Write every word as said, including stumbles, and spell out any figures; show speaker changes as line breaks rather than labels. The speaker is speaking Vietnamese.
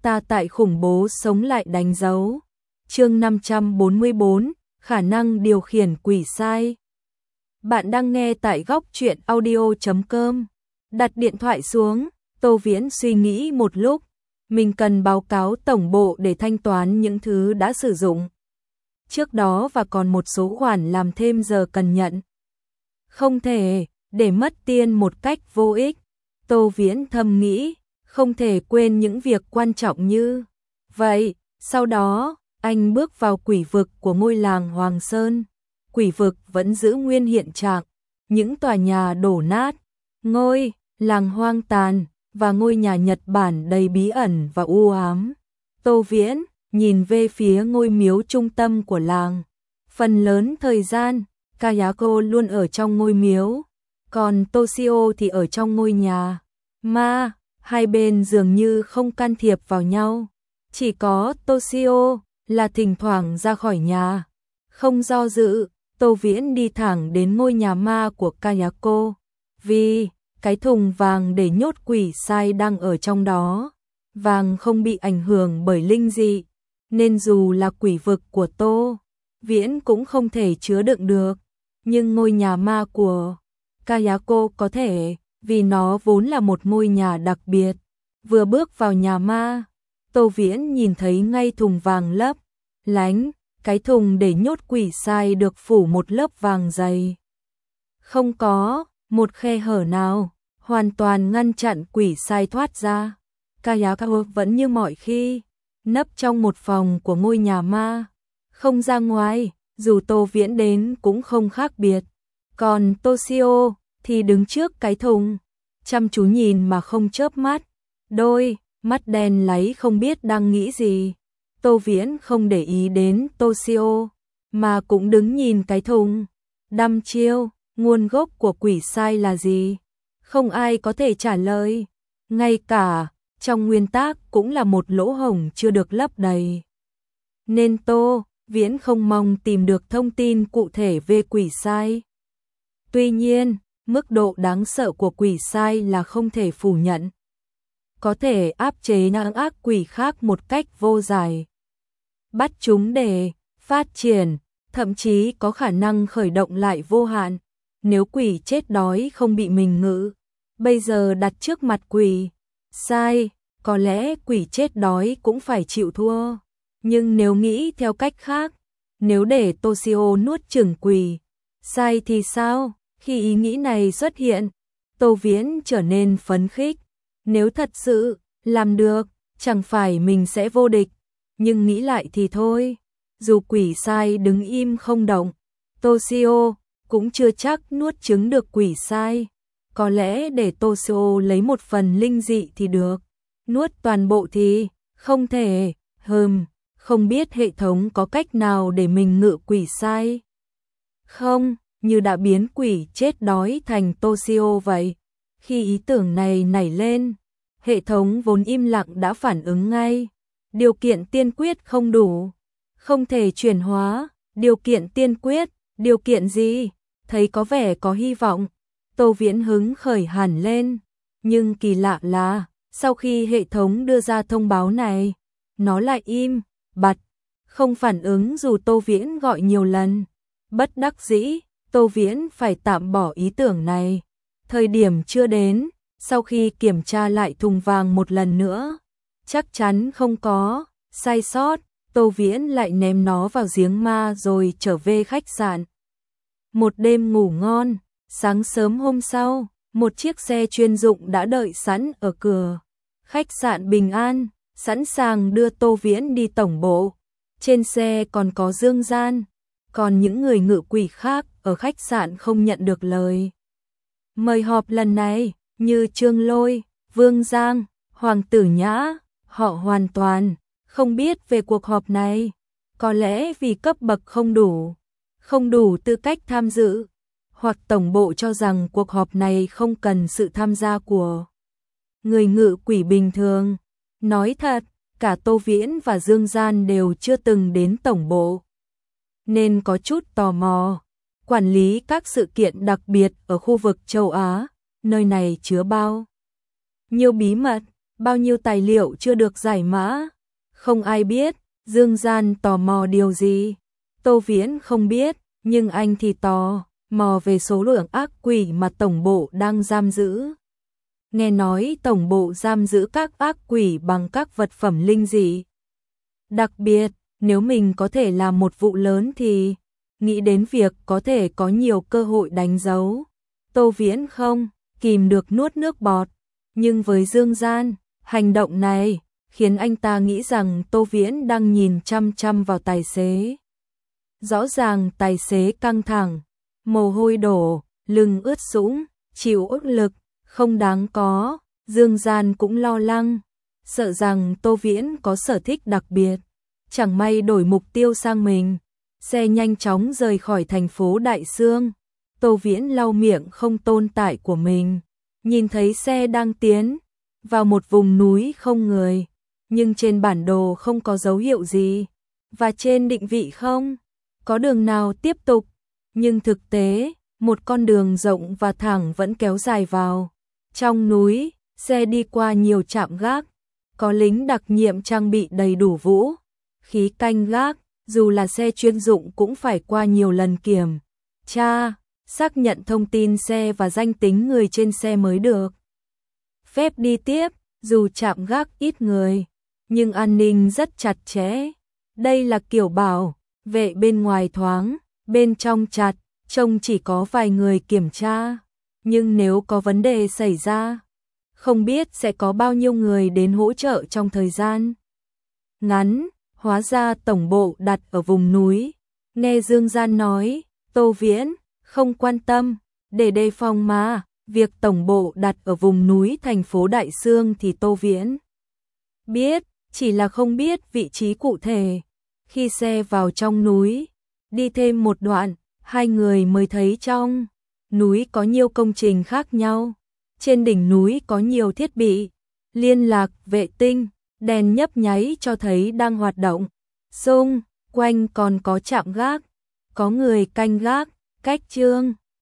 ta tại khủng bố sống lại đánh dấu. Chương năm trăm bốn mươi bốn, khả năng điều khiển quỷ sai. Bạn đang nghe tại góc truyện audio chấm com. Đặt điện thoại xuống, Tô Viễn suy nghĩ một lúc, mình cần báo cáo tổng bộ để thanh toán những thứ đã sử dụng trước đó và còn một số khoản làm thêm giờ cần nhận. Không thể để mất tiền một cách vô ích. Tô Viễn thầm nghĩ, không thể quên những việc quan trọng như vậy. Sau đó, anh bước vào quỷ vực của ngôi làng Hoàng Sơn. Quỷ vực vẫn giữ nguyên hiện trạng, những tòa nhà đổ nát, ngôi làng hoang tàn và ngôi nhà Nhật Bản đầy bí ẩn và u ám. Tô Viễn nhìn về phía ngôi miếu trung tâm của làng. Phần lớn thời gian, Kayako luôn ở trong ngôi miếu, còn Toshio thì ở trong ngôi nhà ma. Hai bên dường như không can thiệp vào nhau, chỉ có Toshio là thỉnh thoảng ra khỏi nhà. Không do dự, Tô Viễn đi thẳng đến ngôi nhà ma của Kayako, vì cái thùng vàng để nhốt quỷ sai đang ở trong đó. Vàng không bị ảnh hưởng bởi linh dị, nên dù là quỷ vực của Tô Viễn cũng không thể chứa đựng được. Nhưng ngôi nhà ma của Kayako có thể, vì nó vốn là một ngôi nhà đặc biệt. Vừa bước vào nhà ma, Tô Viễn nhìn thấy ngay thùng vàng lấp lánh, cái thùng để nhốt quỷ sai được phủ một lớp vàng dày. Không có một khe hở nào, hoàn toàn ngăn chặn quỷ sai thoát ra. Kayako vẫn như mọi khi, nấp trong một phòng của ngôi nhà ma, không ra ngoài, dù Tô Viễn đến cũng không khác biệt. Còn Toshio thì đứng trước cái thùng, chăm chú nhìn mà không chớp mắt, đôi mắt đen láy không biết đang nghĩ gì. Tô Viễn không để ý đến Toshio, mà cũng đứng nhìn cái thùng. Đăm chiêu, nguồn gốc của quỷ sai là gì? Không ai có thể trả lời, ngay cả trong nguyên tắc cũng là một lỗ hổng chưa được lấp đầy. Nên Tô Viễn không mong tìm được thông tin cụ thể về quỷ sai. Tuy nhiên, mức độ đáng sợ của quỷ sai là không thể phủ nhận. Có thể áp chế những ác quỷ khác một cách vô giải, bắt chúng để phát triển, thậm chí có khả năng khởi động lại vô hạn. Nếu quỷ chết đói không bị mình ngự, bây giờ đặt trước mặt quỷ sai, có lẽ quỷ chết đói cũng phải chịu thua. Nhưng nếu nghĩ theo cách khác, nếu để Toshio nuốt chửng quỷ sai thì sao? Khi ý nghĩ này xuất hiện, Tô Viễn trở nên phấn khích. Nếu thật sự làm được, chẳng phải mình sẽ vô địch. Nhưng nghĩ lại thì thôi, dù quỷ sai đứng im không động, Toshio cũng chưa chắc nuốt chửng được quỷ sai. Có lẽ để Toshio lấy một phần linh dị thì được, nuốt toàn bộ thì không thể. Hừm, không biết hệ thống có cách nào để mình ngự quỷ sai không, như đã biến quỷ chết đói thành Toshio vậy. Khi ý tưởng này nảy lên, hệ thống vốn im lặng đã phản ứng ngay. Điều kiện tiên quyết không đủ, không thể chuyển hóa. Điều kiện tiên quyết, điều kiện gì? Thấy có vẻ có hy vọng, Tô Viễn hứng khởi hẳn lên. Nhưng kỳ lạ là, sau khi hệ thống đưa ra thông báo này, nó lại im bặt, không phản ứng dù Tô Viễn gọi nhiều lần. Bất đắc dĩ, Tô Viễn phải tạm bỏ ý tưởng này. Thời điểm chưa đến, sau khi kiểm tra lại thùng vàng một lần nữa, chắc chắn không có sai sót, Tô Viễn lại ném nó vào giếng ma rồi trở về khách sạn. Một đêm ngủ ngon, sáng sớm hôm sau, một chiếc xe chuyên dụng đã đợi sẵn ở cửa khách sạn Bình An, sẵn sàng đưa Tô Viễn đi tổng bộ. Trên xe còn có Dương Gian, còn những người ngự quỷ khác ở khách sạn không nhận được lời mời họp lần này, như Trương Lôi, Vương Giang, Hoàng Tử Nhã, họ hoàn toàn không biết về cuộc họp này. Có lẽ vì cấp bậc không đủ, không đủ tư cách tham dự, hoặc tổng bộ cho rằng cuộc họp này không cần sự tham gia của người ngự quỷ bình thường. Nói thật, cả Tô Viễn và Dương Gian đều chưa từng đến tổng bộ, nên có chút tò mò. Quản lý các sự kiện đặc biệt ở khu vực châu Á, nơi này chứa bao nhiêu bí mật, bao nhiêu tài liệu chưa được giải mã, không ai biết. Dương Gian tò mò điều gì? Tô Viễn không biết, nhưng anh thì tò mò về số lượng ác quỷ mà tổng bộ đang giam giữ. Nghe nói tổng bộ giam giữ các ác quỷ bằng các vật phẩm linh dị. Đặc biệt, nếu mình có thể làm một vụ lớn thì nghĩ đến việc có thể có nhiều cơ hội đánh dấu. Tô Viễn không kìm được nuốt nước bọt, nhưng với Dương Gian, hành động này khiến anh ta nghĩ rằng Tô Viễn đang nhìn chăm chăm vào tài xế. Rõ ràng tài xế căng thẳng, mồ hôi đổ, lưng ướt sũng, chịu áp lực, không đáng có. Dương Gian cũng lo lắng, sợ rằng Tô Viễn có sở thích đặc biệt, chẳng may đổi mục tiêu sang mình. Xe nhanh chóng rời khỏi thành phố Đại Xương. Tô Viễn lau miệng không tồn tại của mình, nhìn thấy xe đang tiến vào một vùng núi không người, nhưng trên bản đồ không có dấu hiệu gì, và trên định vị không có đường nào tiếp tục, nhưng thực tế, một con đường rộng và thẳng vẫn kéo dài vào trong núi. Xe đi qua nhiều trạm gác, có lính đặc nhiệm trang bị đầy đủ vũ khí canh gác, dù là xe chuyên dụng cũng phải qua nhiều lần kiểm tra, xác nhận thông tin xe và danh tính người trên xe mới được phép đi tiếp. Dù trạm gác ít người, nhưng an ninh rất chặt chẽ. Đây là kiểu bảo vệ bên ngoài thoáng, bên trong chặt, trông chỉ có vài người kiểm tra. Nhưng nếu có vấn đề xảy ra, không biết sẽ có bao nhiêu người đến hỗ trợ trong thời gian ngắn. Hóa ra tổng bộ đặt ở vùng núi. Nghe Dương Gian nói, Tô Viễn không quan tâm, để đề phòng mà. Việc tổng bộ đặt ở vùng núi thành phố Đại Xương thì Tô Viễn biết, chỉ là không biết vị trí cụ thể. Khi xe vào trong núi, đi thêm một đoạn, hai người mới thấy trong núi có nhiều công trình khác nhau. Trên đỉnh núi có nhiều thiết bị liên lạc, vệ tinh, đèn nhấp nháy cho thấy đang hoạt động. Xung quanh còn có trạm gác, có người canh gác. Cách Trương